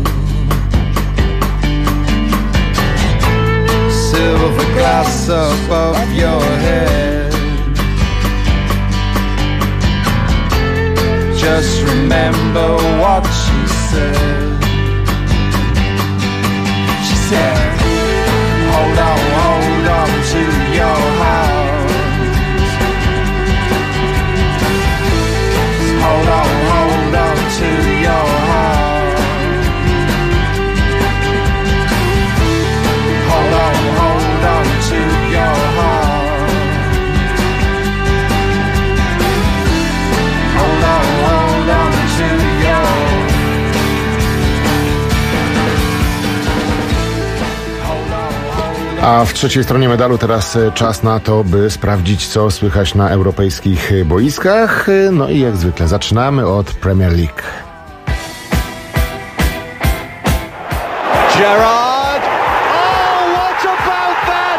Speaker 4: Silver glass above your head. Just remember what she said. She said, hold on to your heart. Hold on to your heart. Hold on to your heart. Hold
Speaker 18: A w trzeciej stronie medalu teraz czas na to, by sprawdzić, co słychać na europejskich boiskach. No i jak zwykle zaczynamy od Premier League.
Speaker 6: Gerrard! Oh, what about that?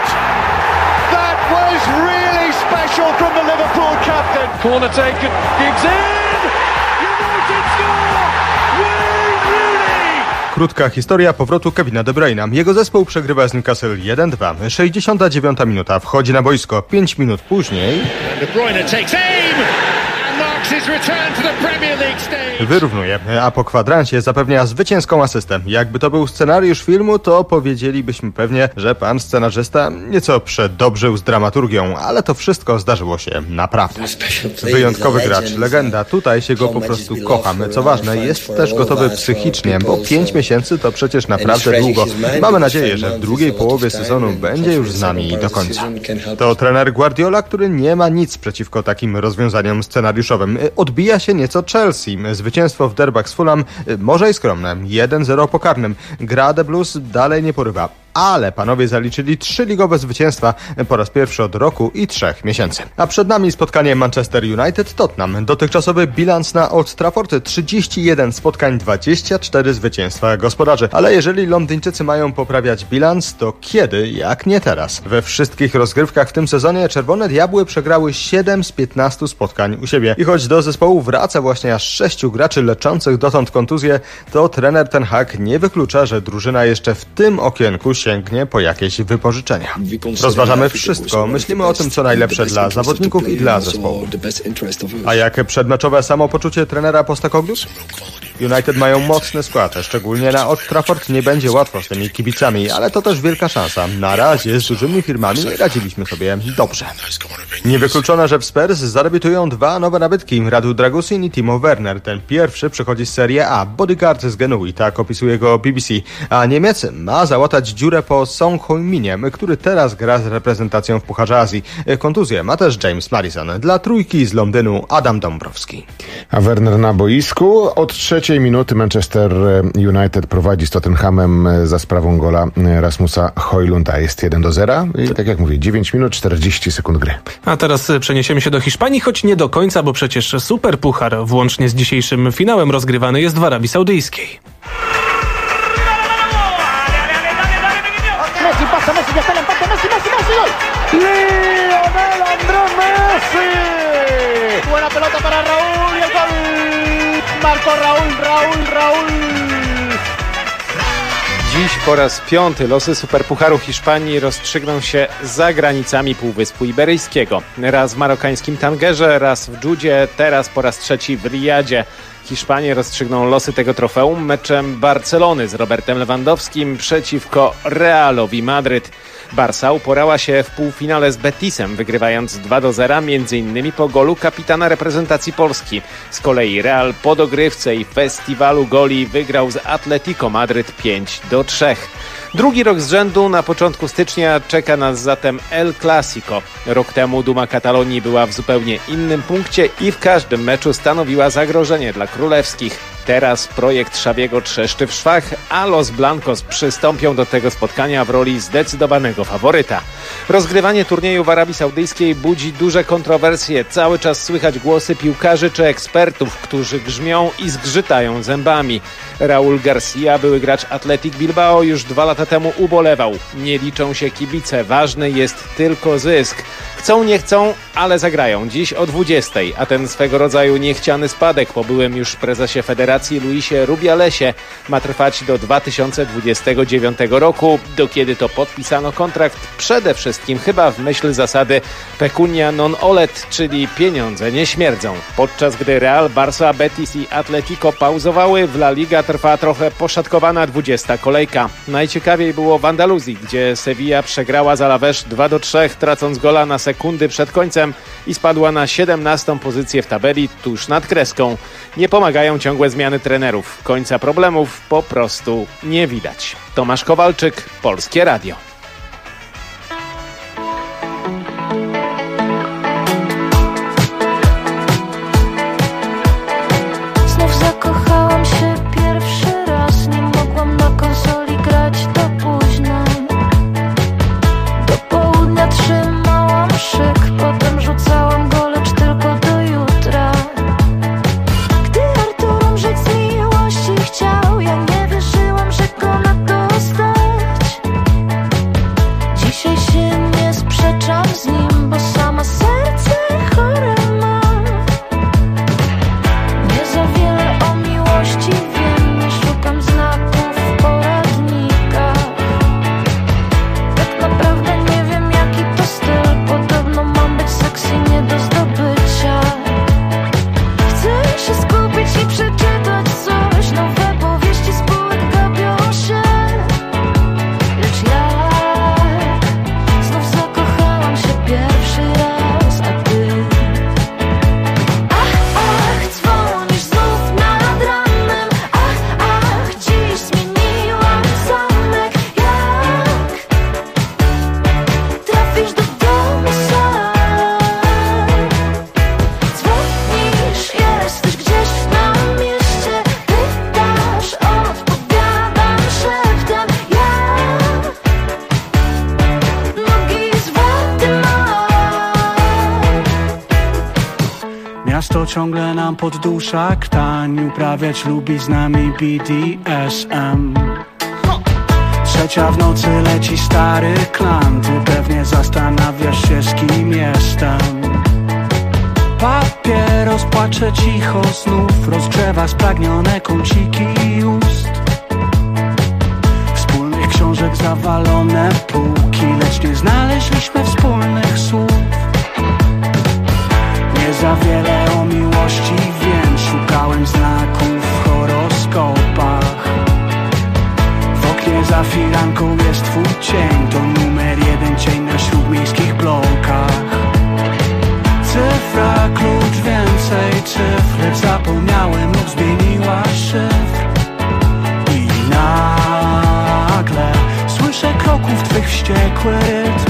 Speaker 6: That was really special from the Liverpool captain. Corner taken, Giggs in! United score! Wayne Rooney!
Speaker 8: Krótka historia powrotu Kevina De Bruyne'a. Jego zespół przegrywa z Newcastle 1-2. 69 minuta. Wchodzi na boisko. 5 minut później
Speaker 6: De Bruyne takes aim and marks his return to the Premier League stage.
Speaker 8: wyrównuje, a po kwadransie zapewnia zwycięską asystę. Jakby to był scenariusz filmu, to powiedzielibyśmy pewnie, że pan scenarzysta nieco przedobrzył z dramaturgią, ale to wszystko zdarzyło się naprawdę. Wyjątkowy gracz, legenda, tutaj się go po prostu kocham. Co ważne, jest też gotowy psychicznie, bo 5 miesięcy to przecież naprawdę długo. Mamy nadzieję, że w drugiej połowie sezonu będzie już z nami do końca. To trener Guardiola, który nie ma nic przeciwko takim rozwiązaniom scenariuszowym. Odbija się nieco Chelsea. Zwycięstwo w derbach z Fulham może i skromne. 1-0 po karnym. Gra The Blues dalej nie porywa. Ale panowie zaliczyli 3 ligowe zwycięstwa po raz pierwszy od roku i 3 miesięcy. A przed nami spotkanie Manchester United-Tottenham. Dotychczasowy bilans na Old Trafford 31 spotkań, 24 zwycięstwa gospodarzy. Ale jeżeli Londyńczycy mają poprawiać bilans, to kiedy, jak nie teraz? We wszystkich rozgrywkach w tym sezonie Czerwone Diabły przegrały 7 z 15 spotkań u siebie. I choć do zespołu wraca właśnie aż 6 graczy leczących dotąd kontuzje, to trener Ten Hag nie wyklucza, że drużyna jeszcze w tym okienku sięgnie po jakieś wypożyczenia. Rozważamy wszystko. Myślimy o tym, co najlepsze dla zawodników i dla zespołu. A jak przedmeczowe samopoczucie trenera Postecoglou? United mają mocny skład, szczególnie na Old Trafford nie będzie łatwo z tymi kibicami, ale to też wielka szansa. Na razie z dużymi firmami radziliśmy sobie dobrze. Niewykluczone, że w Spurs zadebiutują 2 nowe nabytki, Radu Dragusin i Timo Werner. Ten pierwszy przychodzi z Serie A, bodyguard z Genui, tak opisuje go BBC, a Niemiec ma załatać dziurę po Song Heung-minie, który teraz gra z reprezentacją w Pucharze Azji. Kontuzję ma też James Maddison. Dla trójki z Londynu Adam Dąbrowski.
Speaker 18: A Werner na boisku. Od 3 minuty Manchester United prowadzi z Tottenhamem za sprawą gola Rasmusa Højlunda. Jest 1-0 i tak jak mówię, 9 minut 40 sekund gry.
Speaker 16: A teraz przeniesiemy się do Hiszpanii, choć nie do końca, bo przecież Super Puchar włącznie z dzisiejszym finałem rozgrywany jest w Arabii Saudyjskiej.
Speaker 6: Messi pasa, Messi ya está el empate, Messi, gol! Lionel Andrés Messi! Buena pelota para Raúl y el gol! Marcó Raúl!
Speaker 23: Dziś po raz 5 losy Superpucharu Hiszpanii rozstrzygną się za granicami Półwyspu Iberyjskiego. Raz w marokańskim Tangerze, raz w Dżudzie, teraz po raz 3 w Riyadzie. Hiszpanie rozstrzygną losy tego trofeum meczem Barcelony z Robertem Lewandowskim przeciwko Realowi Madryt. Barca uporała się w półfinale z Betisem, wygrywając 2-0, m.in. po golu kapitana reprezentacji Polski. Z kolei Real po dogrywce i festiwalu goli wygrał z Atletico Madryt 5-3. Drugi rok z rzędu na początku stycznia czeka nas zatem El Clasico. Rok temu duma Katalonii była w zupełnie innym punkcie i w każdym meczu stanowiła zagrożenie dla królewskich. Teraz projekt Xaviego trzeszczy w szwach, a Los Blancos przystąpią do tego spotkania w roli zdecydowanego faworyta. Rozgrywanie turnieju w Arabii Saudyjskiej budzi duże kontrowersje. Cały czas słychać głosy piłkarzy czy ekspertów, którzy grzmią i zgrzytają zębami. Raúl García, były gracz Athletic Bilbao, już 2 lata temu ubolewał. Nie liczą się kibice, ważny jest tylko zysk. Chcą, nie chcą, ale zagrają dziś o 20, a ten swego rodzaju niechciany spadek po byłym już prezesie Federacji Luisie Rubialesie ma trwać do 2029 roku, do kiedy to podpisano kontrakt przede wszystkim chyba w myśl zasady pecunia non olet, czyli pieniądze nie śmierdzą. Podczas gdy Real, Barça, Betis i Atletico pauzowały, w La Liga trwa trochę poszatkowana 20 kolejka. Najciekawiej było w Andaluzji, gdzie Sevilla przegrała z Alavés 2-3, tracąc gola na sekundy przed końcem i spadła na 17. pozycję w tabeli tuż nad kreską. Nie pomagają ciągłe zmiany trenerów. Końca problemów po prostu nie widać. Tomasz Kowalczyk, Polskie Radio.
Speaker 24: Znów zakochałam się pierwszy raz. Nie mogłam na konsoli grać do późna.
Speaker 1: to ciągle nam poddusza ktań. Uprawiać lubi z nami BDSM. Trzecia w nocy leci stary klan. Ty pewnie zastanawiasz się, z kim jestem. Papieros płacze cicho znów, rozgrzewa spragnione kąciki ust. Wspólnych książek zawalone półki, lecz nie znaleźliśmy wspólnych słów. Nie za wiele o miłości wiem, szukałem znaków w horoskopach. W oknie za firanką jest twój cień, to numer 1 cień na śródmiejskich blokach. Cyfra, klucz, więcej cyfr, lecz zapomniałem lub zmieniła szyfr. I nagle słyszę kroków twych wściekły rytm.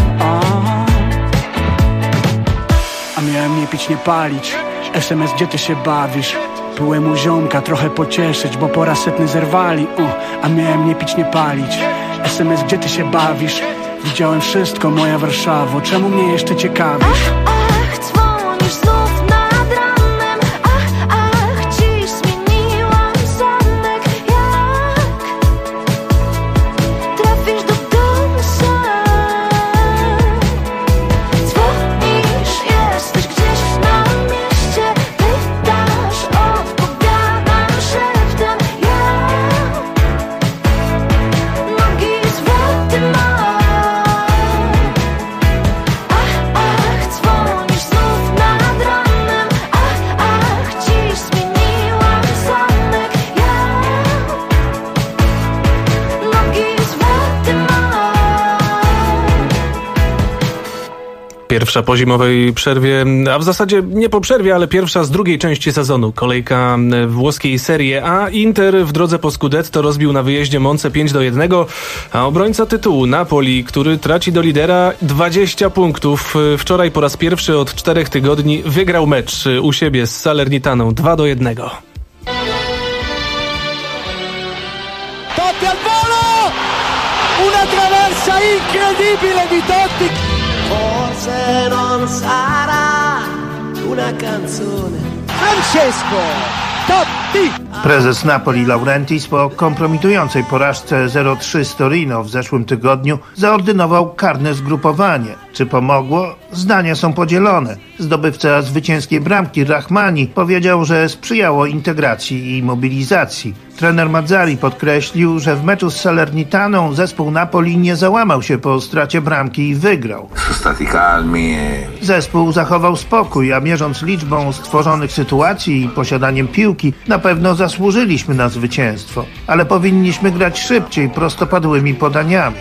Speaker 1: A miałem nie pić, nie palić. SMS, gdzie ty się bawisz? Byłem u ziomka trochę pocieszyć, bo po raz setny zerwali. A miałem nie pić, nie palić. SMS, gdzie ty się bawisz? Widziałem wszystko, moja Warszawo, czemu mnie jeszcze ciekawisz?
Speaker 24: Dzwonisz znów nad ranem. Dziś zmieniłam zamek. Jak trafisz do domu sam? Dzwonisz, jesteś gdzieś na mieście. Pytasz, odpowiadam szeptem. Ja nogi zwroty mam. Dzwonisz znów nad ranem. Dziś zmieniłam zamek. Ja nogi zwroty mam.
Speaker 16: Pierwsza po zimowej przerwie, a w zasadzie nie po przerwie, ale pierwsza z drugiej części sezonu. Kolejka włoskiej Serie A. Inter w drodze po Scudetto rozbił na wyjeździe Monce 5-1, a obrońca tytułu Napoli, który traci do lidera 20 punktów. Wczoraj po raz pierwszy od 4 tygodni wygrał mecz u siebie z Salernitaną 2-1.
Speaker 6: Totti al volo! Una traversa incredibile di Totti! Forse non sarà una canzone. Francesco Totti!
Speaker 3: Prezes Napoli Laurentiis po kompromitującej porażce 0-3 z Torino w zeszłym tygodniu zaordynował karne zgrupowanie. Czy pomogło? Zdania są podzielone. Zdobywca zwycięskiej bramki Rahmani powiedział, że sprzyjało integracji i mobilizacji. Trener Mazzarri podkreślił, że w meczu z Salernitaną zespół Napoli nie załamał się po stracie bramki i wygrał. Zespół zachował spokój, a mierząc liczbą stworzonych sytuacji i posiadaniem piłki, na pewno zasłużyliśmy na zwycięstwo. Ale powinniśmy grać szybciej, prostopadłymi podaniami.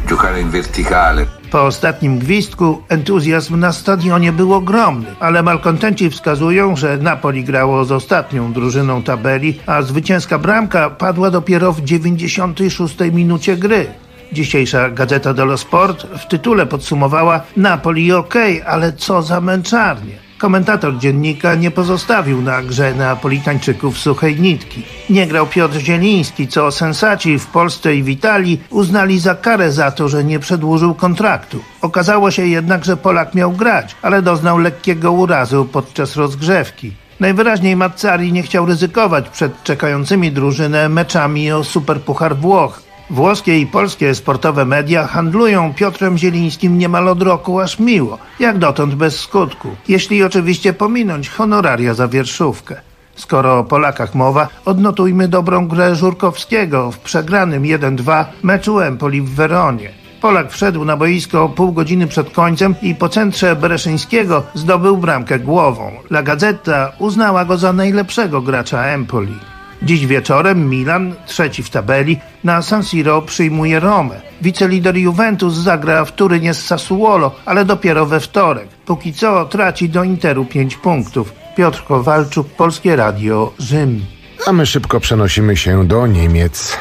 Speaker 3: Po ostatnim gwizdku entuzjazm na stadionie był ogromny, ale malkontenci wskazują, że Napoli grało z ostatnią drużyną tabeli, a zwycięska bramka padła dopiero w 96 minucie gry. Dzisiejsza Gazzetta dello Sport w tytule podsumowała: Napoli okej, ale co za męczarnie. Komentator dziennika nie pozostawił na grze Neapolitańczyków suchej nitki. Nie grał Piotr Zieliński, co sensaci w Polsce i w Italii uznali za karę za to, że nie przedłużył kontraktu. Okazało się jednak, że Polak miał grać, ale doznał lekkiego urazu podczas rozgrzewki. Najwyraźniej Mazzarri nie chciał ryzykować przed czekającymi drużynę meczami o Superpuchar Włoch. Włoskie i polskie sportowe media handlują Piotrem Zielińskim niemal od roku aż miło, jak dotąd bez skutku, jeśli oczywiście pominąć honoraria za wierszówkę. Skoro o Polakach mowa, odnotujmy dobrą grę Żurkowskiego w przegranym 1-2 meczu Empoli w Weronie. Polak wszedł na boisko pół godziny przed końcem i po centrze Bereszyńskiego zdobył bramkę głową. La Gazzetta uznała go za najlepszego gracza Empoli. Dziś wieczorem Milan, trzeci w tabeli, na San Siro przyjmuje Romę. Wicelider Juventus zagra w Turynie z Sassuolo, ale dopiero we wtorek. Póki co traci do Interu 5 punktów. Piotr Kowalczuk, Polskie Radio, Rzym.
Speaker 18: A my szybko przenosimy się do Niemiec.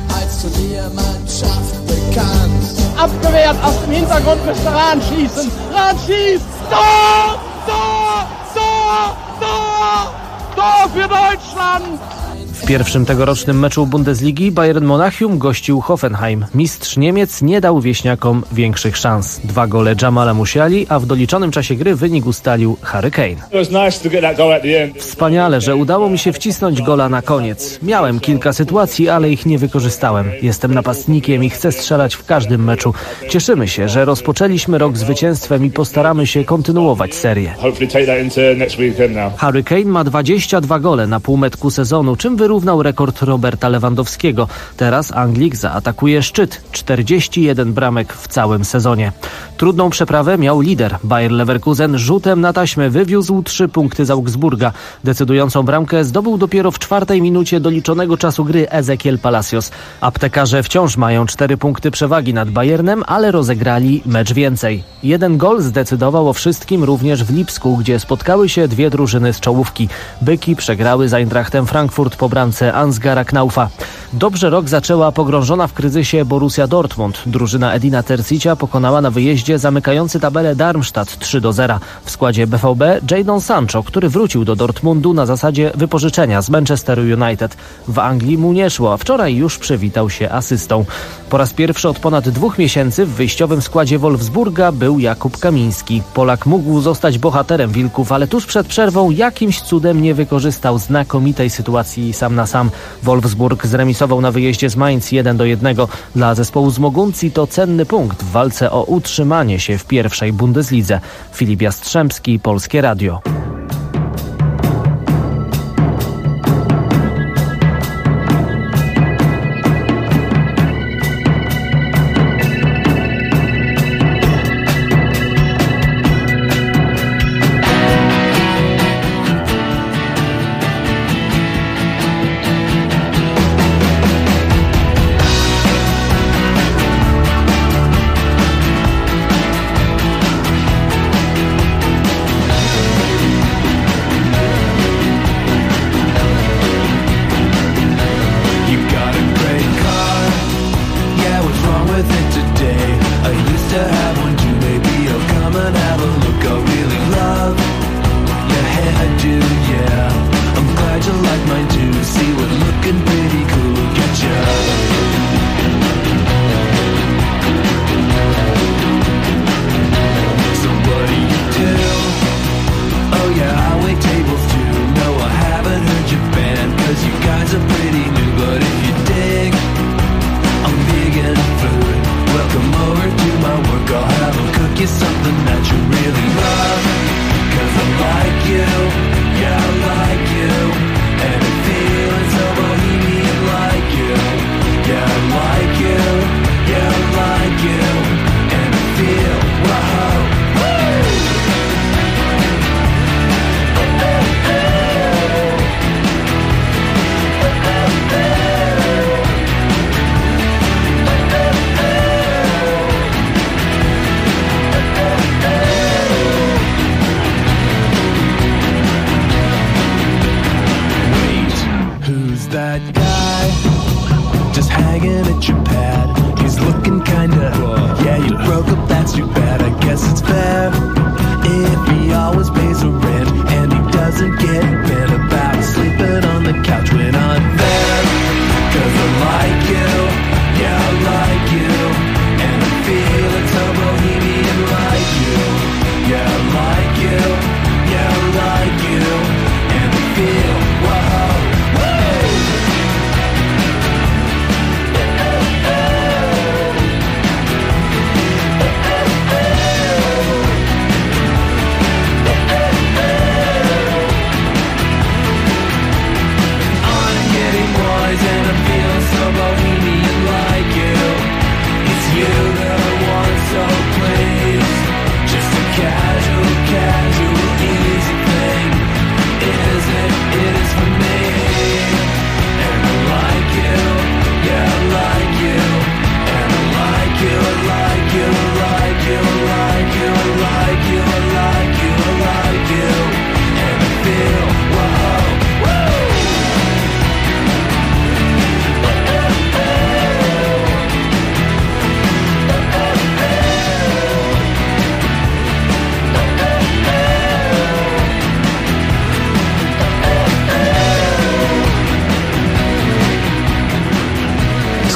Speaker 6: Abgewehrt aus dem Hintergrund müsste Rahn schießen. Rahn schießt! Tor! Tor! Tor! Tor! Tor für Deutschland!
Speaker 9: W pierwszym tegorocznym meczu Bundesligi Bayern Monachium gościł Hoffenheim. Mistrz Niemiec nie dał wieśniakom większych szans. 2 gole Jamala Musiali, a w doliczonym czasie gry wynik ustalił Harry Kane. Wspaniale, że udało mi się wcisnąć gola na koniec. Miałem kilka sytuacji, ale ich nie wykorzystałem. Jestem napastnikiem i chcę strzelać w każdym meczu. Cieszymy się, że rozpoczęliśmy rok zwycięstwem i postaramy się kontynuować serię. Harry Kane ma 22 gole na półmetku sezonu, czym wyrównał rekord Roberta Lewandowskiego. Teraz Anglik zaatakuje szczyt. 41 bramek w całym sezonie. Trudną przeprawę miał lider. Bayer Leverkusen rzutem na taśmę wywiózł 3 punkty z Augsburga. Decydującą bramkę zdobył dopiero w 4. minucie doliczonego czasu gry Ezequiel Palacios. Aptekarze wciąż mają 4 punkty przewagi nad Bayernem, ale rozegrali mecz więcej. 1 gol zdecydował o wszystkim również w Lipsku, gdzie spotkały się 2 drużyny z czołówki. Byki przegrały z Eintrachtem Frankfurt po bramce Ansgara Knaufa. Dobrze rok zaczęła pogrążona w kryzysie Borussia Dortmund. Drużyna Edina Terzicia pokonała na wyjeździe zamykający tabelę Darmstadt 3-0. W składzie BVB Jadon Sancho, który wrócił do Dortmundu na zasadzie wypożyczenia z Manchesteru United. W Anglii mu nie szło, a wczoraj już przywitał się asystą. Po raz pierwszy od ponad 2 miesięcy w wyjściowym składzie Wolfsburga był Jakub Kamiński. Polak mógł zostać bohaterem Wilków, ale tuż przed przerwą jakimś cudem nie wykorzystał znakomitej sytuacji sam na sam. Wolfsburg zremisował na wyjeździe z Mainz 1-1. Dla zespołu z Moguncji to cenny punkt w walce o utrzymanie się w pierwszej Bundeslidze. Filip Jastrzębski, Polskie Radio.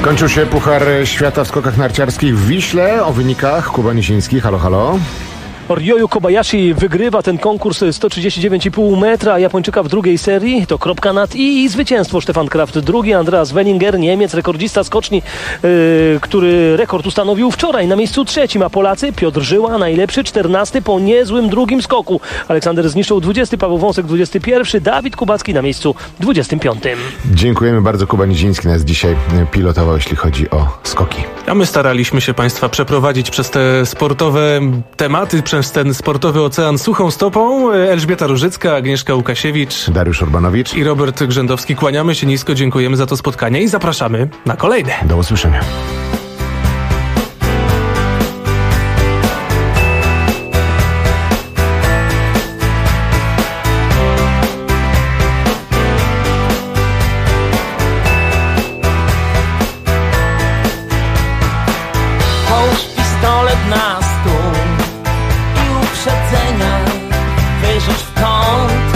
Speaker 18: Skończył się Puchar Świata w skokach narciarskich w Wiśle. O wynikach Kuba Niziński. Halo, halo.
Speaker 19: Ryoyu Kobayashi wygrywa ten konkurs 139,5 metra, a Japończyka w drugiej serii to kropka nad i zwycięstwo. Stefan Kraft drugi, Andreas Wenninger, Niemiec, rekordzista skoczni, który rekord ustanowił wczoraj na miejscu trzecim, a Polacy Piotr Żyła najlepszy 14 po niezłym drugim skoku. Aleksander Zniszczał 20, Paweł Wąsek 21, Dawid Kubacki na miejscu 25.
Speaker 18: Dziękujemy bardzo. Kuba Niziński nas dzisiaj pilotował, jeśli chodzi o skoki.
Speaker 16: A my staraliśmy się Państwa przeprowadzić przez te sportowe tematy, przez ten sportowy ocean suchą stopą. Elżbieta Różycka, Agnieszka Łukasiewicz,
Speaker 18: Dariusz Urbanowicz
Speaker 16: i Robert Grzędowski. Kłaniamy się nisko, dziękujemy za to spotkanie i zapraszamy na kolejne.
Speaker 18: Do usłyszenia.
Speaker 10: Połóż pistolet na stół i uprzedzenia wyrzuć w kąt.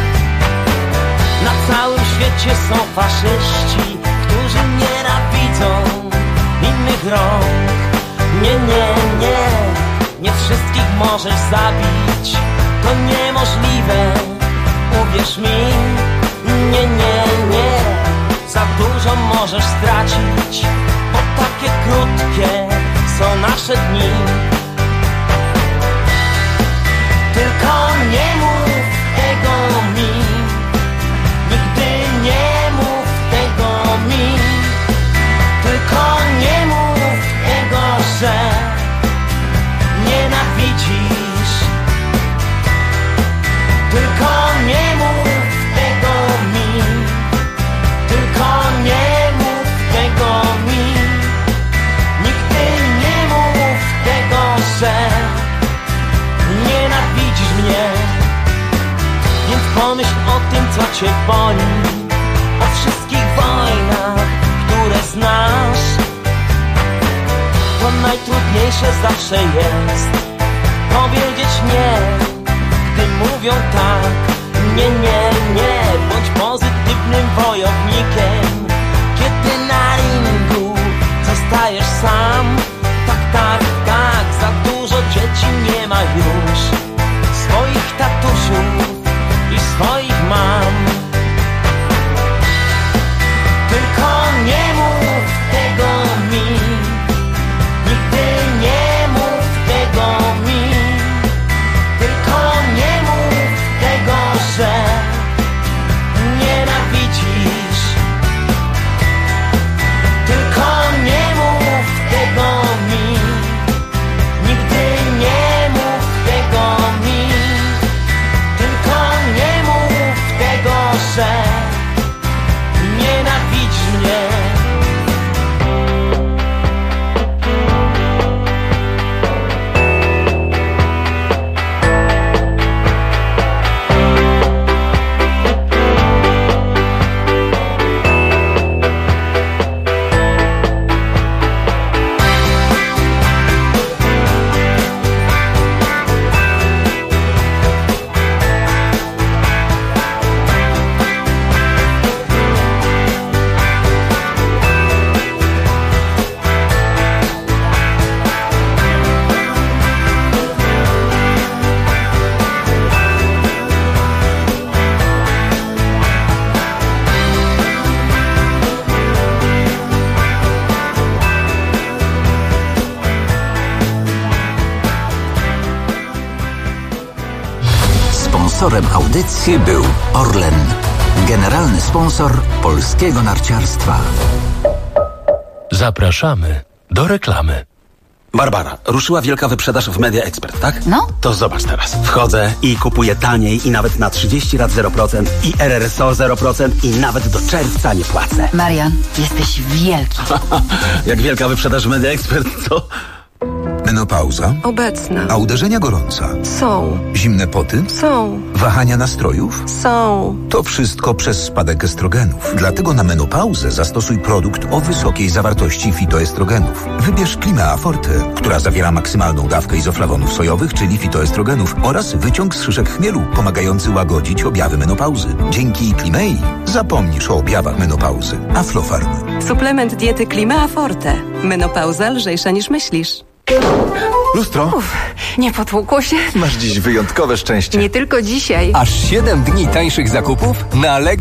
Speaker 10: Na całym świecie są faszyści, którzy nienawidzą innych rąk. Nie, nie, nie, nie wszystkich możesz zabić, to niemożliwe, uwierz mi. Nie, nie, nie, za dużo możesz stracić, bo takie krótkie są nasze dni. Tylko nie mów tego mi, nigdy nie mów tego mi. Tylko nie mów tego, że nienawidzisz. Tylko nie mów tego mi, tylko nie mów tego mi. Nigdy nie mów tego, że nienawidzisz mnie. Więc pomyśl o tym, co cię boli, o wszystkich wojnach, które znasz. To najtrudniejsze zawsze jest powiedzieć nie, gdy mówią tak. Nie, nie, nie, bądź pozytywnym wojownikiem, kiedy na ringu zostajesz sam. Tak, tak, tak, za dużo dzieci nie ma już swoich tatusiów i swoich mam. Tylko nie mów tego mi, nigdy nie mów tego mi. Tylko nie mów tego, że nienawidzisz. Tylko nie mów tego mi, nigdy nie mów tego mi. Tylko nie mów tego, że nienawidzisz mnie.
Speaker 17: Sponsorem audycji był Orlen, generalny sponsor polskiego narciarstwa.
Speaker 2: Zapraszamy do reklamy.
Speaker 11: Barbara, ruszyła wielka wyprzedaż w Media Expert, tak?
Speaker 12: No.
Speaker 11: To zobacz teraz. Wchodzę i kupuję taniej i nawet na 30 lat 0% i RRSO 0% i nawet do czerwca nie płacę.
Speaker 12: Marian, jesteś wielki.
Speaker 11: Jak wielka wyprzedaż w Media Expert, to...
Speaker 12: Menopauza?
Speaker 24: Obecna.
Speaker 12: A uderzenia gorąca?
Speaker 24: Są.
Speaker 12: Zimne poty?
Speaker 24: Są.
Speaker 12: Wahania nastrojów?
Speaker 24: Są.
Speaker 12: To wszystko przez spadek estrogenów. Dlatego na menopauzę zastosuj produkt o wysokiej zawartości fitoestrogenów. Wybierz Klimea Forte, która zawiera maksymalną dawkę izoflawonów sojowych, czyli fitoestrogenów oraz wyciąg z szyszek chmielu, pomagający łagodzić objawy menopauzy. Dzięki Klimei zapomnisz o objawach menopauzy. Aflofarm.
Speaker 13: Suplement diety Klimea Forte. Menopauza lżejsza niż myślisz.
Speaker 14: Lustro?
Speaker 13: Nie potłukło się?
Speaker 14: Masz dziś wyjątkowe szczęście.
Speaker 13: Nie tylko dzisiaj.
Speaker 14: Aż 7 dni tańszych zakupów na